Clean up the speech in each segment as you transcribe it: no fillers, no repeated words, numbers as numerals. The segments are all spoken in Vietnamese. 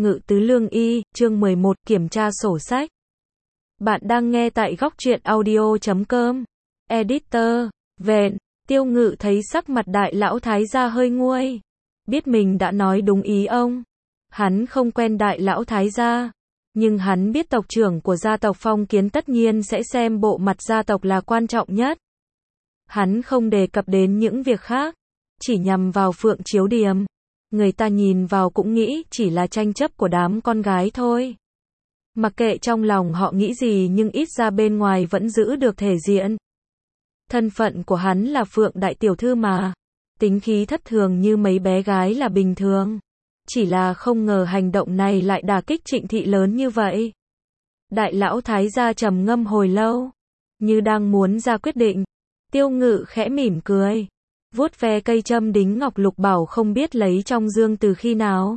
Ngự tứ lương y, chương 11, kiểm tra sổ sách. Bạn đang nghe tại góc truyện audio.com. Editor, vẹn, Tiêu Ngự thấy sắc mặt đại lão thái gia hơi nguôi. Biết mình đã nói đúng ý ông. Hắn không quen đại lão thái gia. Nhưng hắn biết tộc trưởng của gia tộc Phong Kiến tất nhiên sẽ xem bộ mặt gia tộc là quan trọng nhất. Hắn không đề cập đến những việc khác. Chỉ nhằm vào Phượng Chiếu Điềm. Người ta nhìn vào cũng nghĩ chỉ là tranh chấp của đám con gái thôi. Mặc kệ trong lòng họ nghĩ gì nhưng ít ra bên ngoài vẫn giữ được thể diện. Thân phận của hắn là Phượng đại tiểu thư mà. Tính khí thất thường như mấy bé gái là bình thường. Chỉ là không ngờ hành động này lại đả kích Trịnh Thị lớn như vậy. Đại lão thái gia trầm ngâm hồi lâu. Như đang muốn ra quyết định. Tiêu Ngự khẽ mỉm cười. Vuốt ve cây châm đính ngọc lục bảo không biết lấy trong dương từ khi nào.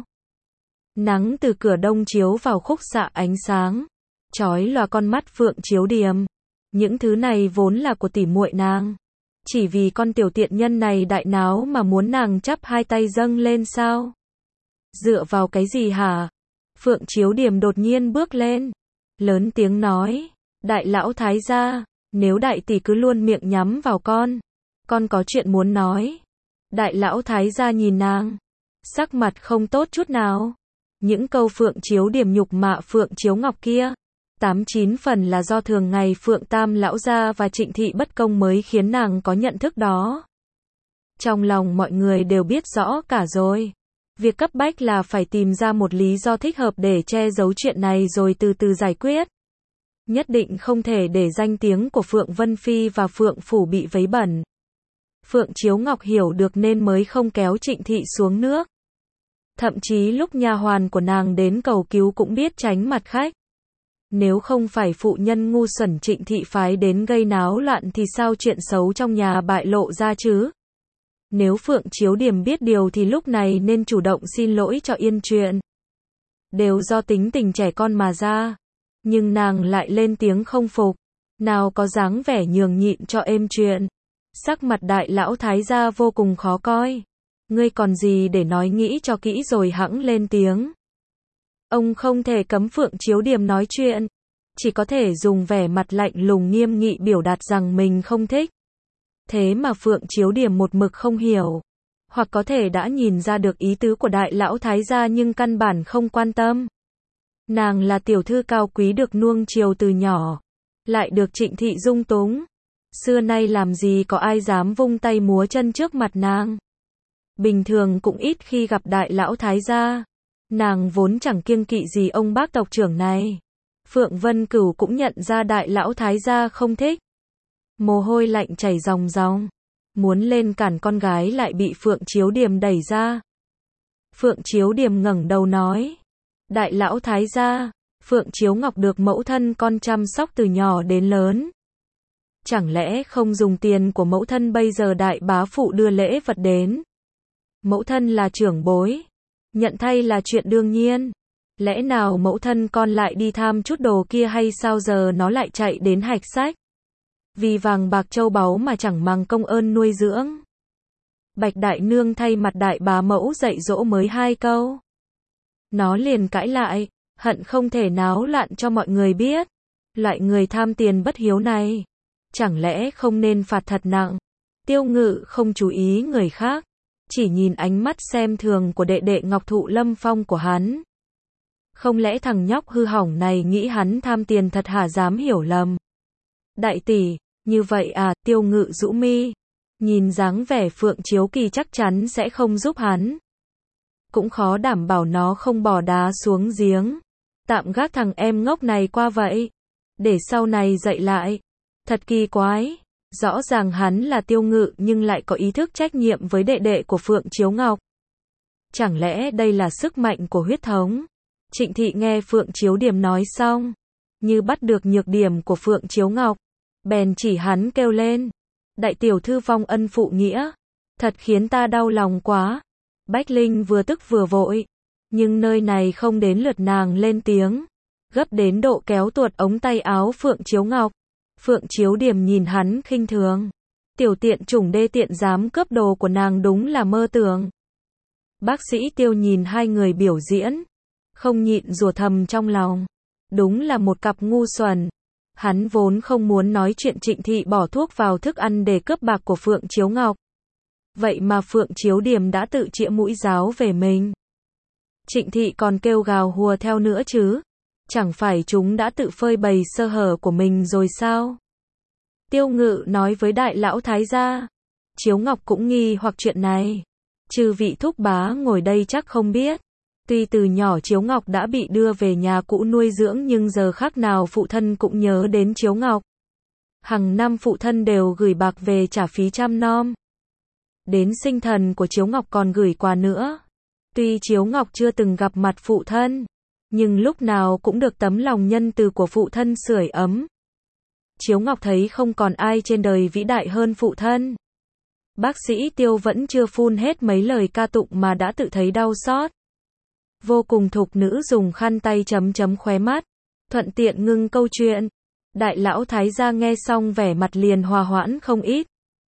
Nắng từ cửa đông chiếu vào khúc xạ ánh sáng, chói lòa con mắt Phượng Chiếu Điềm. Những thứ này vốn là của tỉ muội nàng. Chỉ vì con tiểu tiện nhân này đại náo mà muốn nàng chắp hai tay dâng lên sao? Dựa vào cái gì hả? Phượng Chiếu Điềm đột nhiên bước lên, lớn tiếng nói, đại lão thái gia, nếu đại tỷ cứ luôn miệng nhắm vào con có chuyện muốn nói. Đại lão thái gia nhìn nàng, sắc mặt không tốt chút nào. Những câu Phượng Chiếu Điềm nhục mạ Phượng Chiếu Ngọc kia, 89 phần là do thường ngày Phượng Tam lão gia và Trịnh Thị bất công mới khiến nàng có nhận thức đó. Trong lòng mọi người đều biết rõ cả rồi. Việc cấp bách là phải tìm ra một lý do thích hợp để che giấu chuyện này rồi từ từ giải quyết. Nhất định không thể để danh tiếng của Phượng Vân Phi và Phượng Phủ bị vấy bẩn. Phượng Chiếu Ngọc hiểu được nên mới không kéo Trịnh Thị xuống nước. Thậm chí lúc nha hoàn của nàng đến cầu cứu cũng biết tránh mặt khách. Nếu không phải phụ nhân ngu xuẩn Trịnh Thị phái đến gây náo loạn thì sao chuyện xấu trong nhà bại lộ ra chứ? Nếu Phượng Chiếu Điềm biết điều thì lúc này nên chủ động xin lỗi cho yên chuyện. Đều do tính tình trẻ con mà ra. Nhưng nàng lại lên tiếng không phục. Nào có dáng vẻ nhường nhịn cho êm chuyện. Sắc mặt đại lão thái gia vô cùng khó coi. Ngươi còn gì để nói, nghĩ cho kỹ rồi hẵng lên tiếng. Ông không thể cấm Phượng Chiếu Điềm nói chuyện. Chỉ có thể dùng vẻ mặt lạnh lùng nghiêm nghị biểu đạt rằng mình không thích. Thế mà Phượng Chiếu Điềm một mực không hiểu. Hoặc có thể đã nhìn ra được ý tứ của đại lão thái gia nhưng căn bản không quan tâm. Nàng là tiểu thư cao quý được nuông chiều từ nhỏ. Lại được Trịnh Thị dung túng. Xưa nay làm gì có ai dám vung tay múa chân trước mặt nàng. Bình thường cũng ít khi gặp đại lão thái gia. Nàng vốn chẳng kiêng kỵ gì ông bác tộc trưởng này. Phượng Vân Cửu cũng nhận ra đại lão thái gia không thích. Mồ hôi lạnh chảy ròng ròng. Muốn lên cản con gái lại bị Phượng Chiếu Điềm đẩy ra. Phượng Chiếu Điềm ngẩng đầu nói. Đại lão thái gia, Phượng Chiếu Ngọc được mẫu thân con chăm sóc từ nhỏ đến lớn. Chẳng lẽ không dùng tiền của mẫu thân bây giờ đại bá phụ đưa lễ vật đến? Mẫu thân là trưởng bối. Nhận thay là chuyện đương nhiên. Lẽ nào mẫu thân con lại đi tham chút đồ kia hay sao giờ nó lại chạy đến hạch sách? Vì vàng bạc châu báu mà chẳng mang công ơn nuôi dưỡng. Bạch đại nương thay mặt đại bá mẫu dạy dỗ mới 2 câu. Nó liền cãi lại, hận không thể náo loạn cho mọi người biết. Loại người tham tiền bất hiếu này, chẳng lẽ không nên phạt thật nặng? Tiêu Ngự không chú ý người khác, chỉ nhìn ánh mắt xem thường của đệ đệ Ngọc Thụ Lâm Phong của hắn. Không lẽ thằng nhóc hư hỏng này nghĩ hắn tham tiền thật hả? Dám hiểu lầm. Đại tỷ, như vậy à? Tiêu Ngự rũ mi, nhìn dáng vẻ Phượng Chiếu Kỳ chắc chắn sẽ không giúp hắn. Cũng khó đảm bảo nó không bỏ đá xuống giếng. Tạm gác thằng em ngốc này qua vậy. Để sau này dạy lại. Thật kỳ quái. Rõ ràng hắn là Tiêu Ngự nhưng lại có ý thức trách nhiệm với đệ đệ của Phượng Chiếu Ngọc. Chẳng lẽ đây là sức mạnh của huyết thống? Trịnh Thị nghe Phượng Chiếu Điềm nói xong, như bắt được nhược điểm của Phượng Chiếu Ngọc, bèn chỉ hắn kêu lên. Đại tiểu thư vong ân phụ nghĩa. Thật khiến ta đau lòng quá. Bách Linh vừa tức vừa vội. Nhưng nơi này không đến lượt nàng lên tiếng. Gấp đến độ kéo tuột ống tay áo Phượng Chiếu Ngọc. Phượng Chiếu Điềm nhìn hắn khinh thường. Tiểu tiện chủng đê tiện dám cướp đồ của nàng đúng là mơ tưởng. Bác sĩ Tiêu nhìn hai người biểu diễn. không nhịn rủa thầm trong lòng. Đúng là một cặp ngu xuẩn. Hắn vốn không muốn nói chuyện Trịnh Thị bỏ thuốc vào thức ăn để cướp bạc của Phượng Chiếu Ngọc. Vậy mà Phượng Chiếu Điềm đã tự chĩa mũi giáo về mình. Trịnh Thị còn kêu gào hùa theo nữa chứ. Chẳng phải chúng đã tự phơi bày sơ hở của mình rồi sao? Tiêu Ngự nói với đại lão thái gia. Chiếu Ngọc cũng nghi hoặc chuyện này. Chư vị thúc bá ngồi đây chắc không biết. Tuy từ nhỏ Chiếu Ngọc đã bị đưa về nhà cũ nuôi dưỡng nhưng giờ khắc nào phụ thân cũng nhớ đến Chiếu Ngọc. Hàng năm phụ thân đều gửi bạc về trả phí chăm nom. Đến sinh thần của Chiếu Ngọc còn gửi quà nữa. Tuy Chiếu Ngọc chưa từng gặp mặt phụ thân, nhưng lúc nào cũng được tấm lòng nhân từ của phụ thân sưởi ấm. Chiếu Ngọc thấy không còn ai trên đời vĩ đại hơn phụ thân. Bác sĩ Tiêu vẫn chưa phun hết mấy lời ca tụng mà đã tự thấy đau xót. Vô cùng thục nữ dùng khăn tay chấm chấm khóe mắt, thuận tiện ngưng câu chuyện. Đại lão thái gia nghe xong vẻ mặt liền hòa hoãn không ít.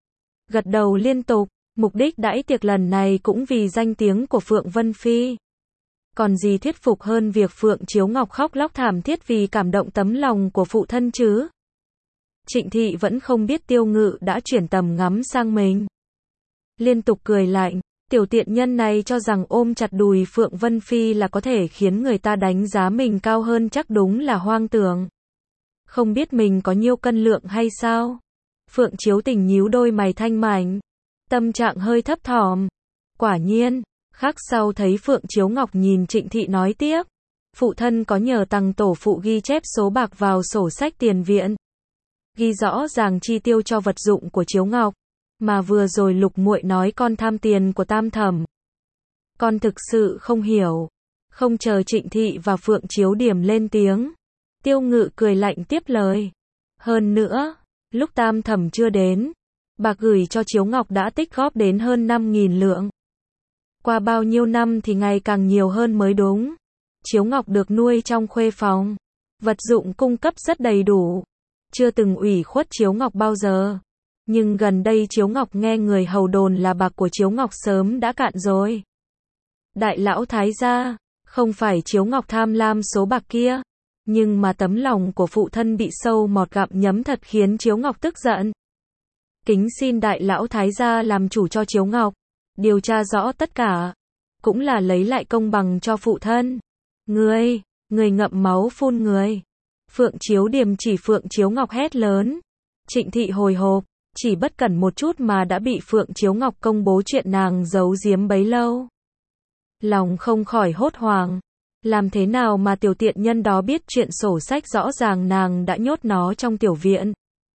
Gật đầu liên tục, mục đích đãi tiệc lần này cũng vì danh tiếng của Phượng Vân Phi. Còn gì thuyết phục hơn việc Phượng Chiếu Ngọc khóc lóc thảm thiết vì cảm động tấm lòng của phụ thân chứ. Trịnh Thị vẫn không biết Tiêu Ngự đã chuyển tầm ngắm sang mình. Liên tục cười lạnh, tiểu tiện nhân này cho rằng ôm chặt đùi Phượng Vân Phi là có thể khiến người ta đánh giá mình cao hơn, chắc đúng là hoang tưởng. Không biết mình có nhiêu cân lượng hay sao? Phượng Chiếu Tình nhíu đôi mày thanh mảnh, tâm trạng hơi thấp thỏm. Quả nhiên, khắc sau thấy Phượng Chiếu Ngọc nhìn Trịnh Thị nói tiếp. Phụ thân có nhờ Tằng tổ phụ ghi chép số bạc vào sổ sách tiền viện. Ghi rõ ràng chi tiêu cho vật dụng của Chiếu Ngọc. Mà vừa rồi Lục muội nói con tham tiền của Tam thẩm. Con thực sự không hiểu. Không chờ Trịnh Thị và Phượng Chiếu Điềm lên tiếng. Tiêu Ngự cười lạnh tiếp lời. Hơn nữa, lúc Tam thẩm chưa đến, bạc gửi cho Chiếu Ngọc đã tích góp đến hơn 5.000 lượng. Qua bao nhiêu năm thì ngày càng nhiều hơn mới đúng. Chiếu Ngọc được nuôi trong khuê phòng. Vật dụng cung cấp rất đầy đủ. Chưa từng ủy khuất Chiếu Ngọc bao giờ. Nhưng gần đây Chiếu Ngọc nghe người hầu đồn là bạc của Chiếu Ngọc sớm đã cạn rồi. Đại lão thái gia, không phải Chiếu Ngọc tham lam số bạc kia. Nhưng mà tấm lòng của phụ thân bị sâu mọt gặm nhấm thật khiến Chiếu Ngọc tức giận. Kính xin đại lão thái gia làm chủ cho Chiếu Ngọc. Điều tra rõ tất cả. Cũng là lấy lại công bằng cho phụ thân. Người ngậm máu phun người. Phượng Chiếu Điềm chỉ Phượng Chiếu Ngọc hét lớn. Trịnh Thị hồi hộp, chỉ bất cẩn một chút mà đã bị Phượng Chiếu Ngọc công bố chuyện nàng giấu giếm bấy lâu. Lòng không khỏi hốt hoảng. Làm thế nào mà tiểu tiện nhân đó biết chuyện sổ sách rõ ràng nàng đã nhốt nó trong tiểu viện.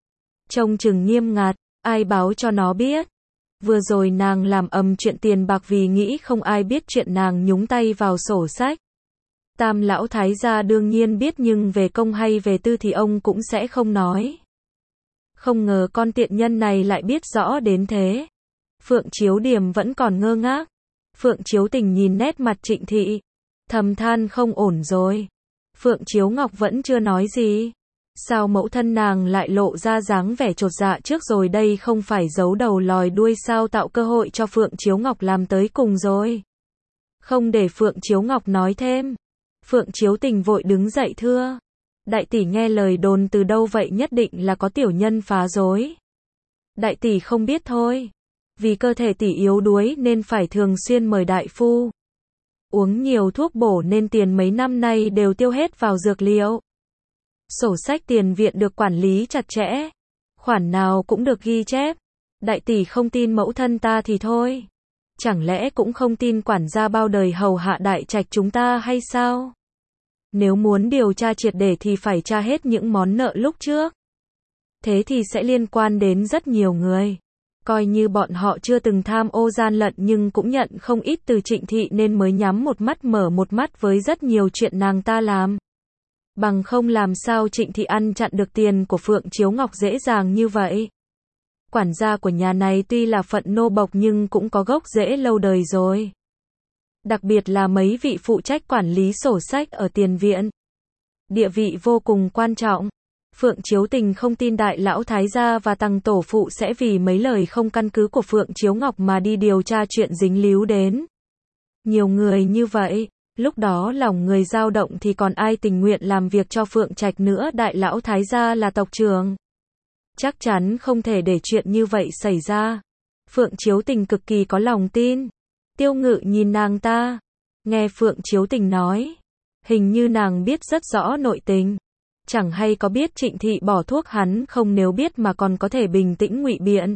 Trông chừng nghiêm ngặt, ai báo cho nó biết. Vừa rồi nàng làm ầm chuyện tiền bạc vì nghĩ không ai biết chuyện nàng nhúng tay vào sổ sách. Tam lão thái gia đương nhiên biết nhưng về công hay về tư thì ông cũng sẽ không nói. Không ngờ con tiện nhân này lại biết rõ đến thế. Phượng Chiếu Điềm vẫn còn ngơ ngác. Phượng Chiếu Tình nhìn nét mặt Trịnh Thị, thầm than không ổn rồi. Phượng Chiếu Ngọc vẫn chưa nói gì. Sao mẫu thân nàng lại lộ ra dáng vẻ chột dạ trước rồi, đây không phải giấu đầu lòi đuôi sao, tạo cơ hội cho Phượng Chiếu Ngọc làm tới cùng rồi. Không để Phượng Chiếu Ngọc nói thêm, Phượng Chiếu Tình vội đứng dậy thưa. Đại tỷ nghe lời đồn từ đâu vậy, nhất định là có tiểu nhân phá rối. Đại tỷ không biết thôi. Vì cơ thể tỷ yếu đuối nên phải thường xuyên mời đại phu. Uống nhiều thuốc bổ nên tiền mấy năm nay đều tiêu hết vào dược liệu. Sổ sách tiền viện được quản lý chặt chẽ. Khoản nào cũng được ghi chép. Đại tỷ không tin mẫu thân ta thì thôi. Chẳng lẽ cũng không tin quản gia bao đời hầu hạ đại trạch chúng ta hay sao? Nếu muốn điều tra triệt để thì phải tra hết những món nợ lúc trước. Thế thì sẽ liên quan đến rất nhiều người. Coi như bọn họ chưa từng tham ô gian lận nhưng cũng nhận không ít từ Trịnh Thị nên mới nhắm một mắt mở một mắt với rất nhiều chuyện nàng ta làm. Bằng không làm sao Trịnh Thị ăn chặn được tiền của Phượng Chiếu Ngọc dễ dàng như vậy. Quản gia của nhà này tuy là phận nô bộc nhưng cũng có gốc rễ lâu đời rồi. Đặc biệt là mấy vị phụ trách quản lý sổ sách ở tiền viện. Địa vị vô cùng quan trọng. Phượng Chiếu Tình không tin đại lão thái gia và Tằng tổ phụ sẽ vì mấy lời không căn cứ của Phượng Chiếu Ngọc mà đi điều tra chuyện dính líu đến nhiều người như vậy. Lúc đó lòng người dao động thì còn ai tình nguyện làm việc cho Phượng Trạch nữa, đại lão thái gia là tộc trưởng. Chắc chắn không thể để chuyện như vậy xảy ra. Phượng Chiếu Tình cực kỳ có lòng tin. Tiêu Ngự nhìn nàng ta. Nghe Phượng Chiếu Tình nói. Hình như nàng biết rất rõ nội tình. Chẳng hay có biết Trịnh Thị bỏ thuốc hắn không, nếu biết mà còn có thể bình tĩnh ngụy biện.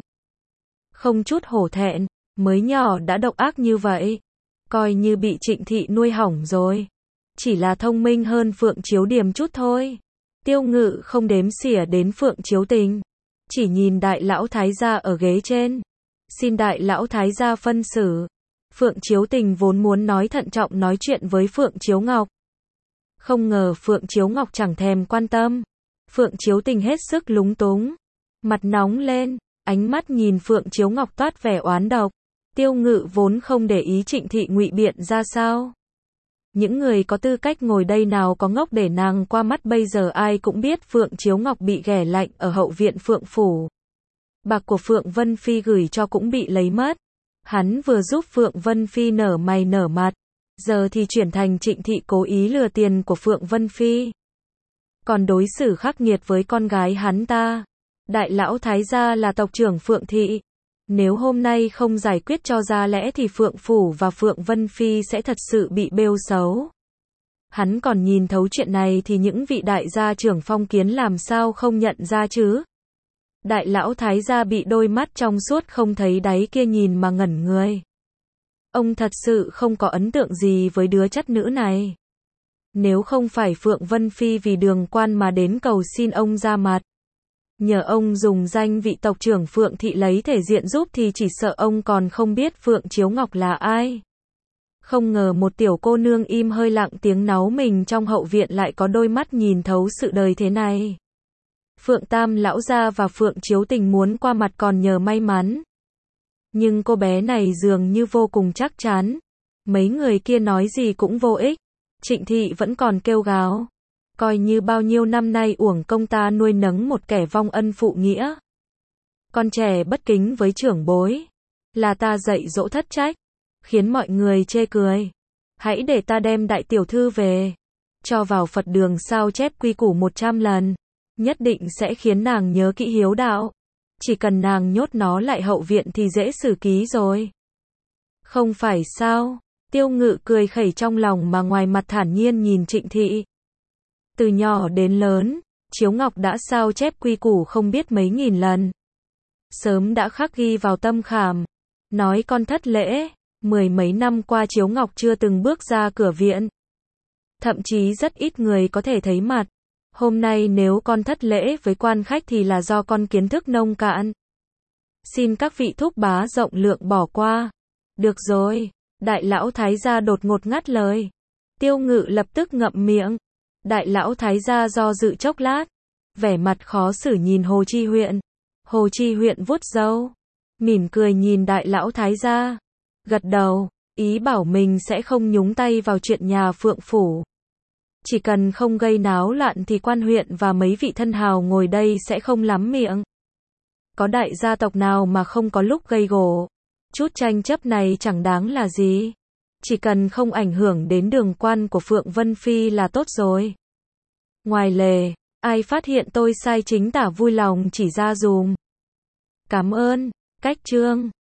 Không chút hổ thẹn, mới nhỏ đã độc ác như vậy. Coi như bị Trịnh Thị nuôi hỏng rồi. Chỉ là thông minh hơn Phượng Chiếu Điềm chút thôi. Tiêu Ngự không đếm xỉa đến Phượng Chiếu Tình. Chỉ nhìn đại lão thái gia ở ghế trên. Xin đại lão thái gia phân xử. Phượng Chiếu Tình vốn muốn nói thận trọng nói chuyện với Phượng Chiếu Ngọc. Không ngờ Phượng Chiếu Ngọc chẳng thèm quan tâm. Phượng Chiếu Tình hết sức lúng túng. Mặt nóng lên, ánh mắt nhìn Phượng Chiếu Ngọc toát vẻ oán độc. Tiêu Ngự vốn không để ý Trịnh Thị ngụy biện ra sao. Những người có tư cách ngồi đây nào có ngốc để nàng qua mắt, bây giờ ai cũng biết Phượng Chiếu Ngọc bị ghẻ lạnh ở hậu viện Phượng Phủ. Bạc của Phượng Vân Phi gửi cho cũng bị lấy mất. Hắn vừa giúp Phượng Vân Phi nở mày nở mặt. Giờ thì chuyển thành Trịnh Thị cố ý lừa tiền của Phượng Vân Phi. Còn đối xử khắc nghiệt với con gái hắn ta. Đại lão thái gia là tộc trưởng Phượng Thị. Nếu hôm nay không giải quyết cho ra lẽ thì Phượng Phủ và Phượng Vân Phi sẽ thật sự bị bêu xấu. Hắn còn nhìn thấu chuyện này thì những vị đại gia trưởng phong kiến làm sao không nhận ra chứ. Đại lão thái gia bị đôi mắt trong suốt không thấy đáy kia nhìn mà ngẩn người. Ông thật sự không có ấn tượng gì với đứa chất nữ này. Nếu không phải Phượng Vân Phi vì Đường Quan mà đến cầu xin ông ra mặt, nhờ ông dùng danh vị tộc trưởng Phượng Thị lấy thể diện giúp, thì chỉ sợ ông còn không biết Phượng Chiếu Ngọc là ai. Không ngờ một tiểu cô nương im hơi lặng tiếng náu mình trong hậu viện lại có đôi mắt nhìn thấu sự đời thế này. Phượng Tam lão gia và Phượng Chiếu Tình muốn qua mặt còn nhờ may mắn. Nhưng cô bé này dường như vô cùng chắc chắn. Mấy người kia nói gì cũng vô ích. Trịnh Thị vẫn còn kêu gào. Coi như bao nhiêu năm nay uổng công ta nuôi nấng một kẻ vong ân phụ nghĩa. Con trẻ bất kính với trưởng bối. Là ta dạy dỗ thất trách. Khiến mọi người chê cười. Hãy để ta đem đại tiểu thư về. Cho vào Phật đường sao chép quy củ 100 lần. Nhất định sẽ khiến nàng nhớ kỹ hiếu đạo. Chỉ cần nàng nhốt nó lại hậu viện thì dễ xử ký rồi. Không phải sao? Tiêu Ngự cười khẩy trong lòng mà ngoài mặt thản nhiên nhìn Trịnh Thị. Từ nhỏ đến lớn, Chiếu Ngọc đã sao chép quy củ không biết mấy nghìn lần. Sớm đã khắc ghi vào tâm khảm. Nói con thất lễ, 10 mấy năm qua Chiếu Ngọc chưa từng bước ra cửa viện. Thậm chí rất ít người có thể thấy mặt. Hôm nay nếu con thất lễ với quan khách thì là do con kiến thức nông cạn. Xin các vị thúc bá rộng lượng bỏ qua. Được rồi, đại lão thái gia đột ngột ngắt lời. Tiêu Ngự lập tức ngậm miệng. Đại lão thái gia do dự chốc lát. Vẻ mặt khó xử nhìn Hồ Chi Huyện. Hồ Chi Huyện vuốt râu. Mỉm cười nhìn đại lão thái gia. Gật đầu, ý bảo mình sẽ không nhúng tay vào chuyện nhà Phượng Phủ. Chỉ cần không gây náo loạn thì quan huyện và mấy vị thân hào ngồi đây sẽ không lắm miệng. Có đại gia tộc nào mà không có lúc gây gổ. Chút tranh chấp này chẳng đáng là gì. Chỉ cần không ảnh hưởng đến Đường Quan của Phượng Vân Phi là tốt rồi. Ngoài lề, ai phát hiện tôi sai chính tả vui lòng chỉ ra dùm. Cảm ơn. Cách chương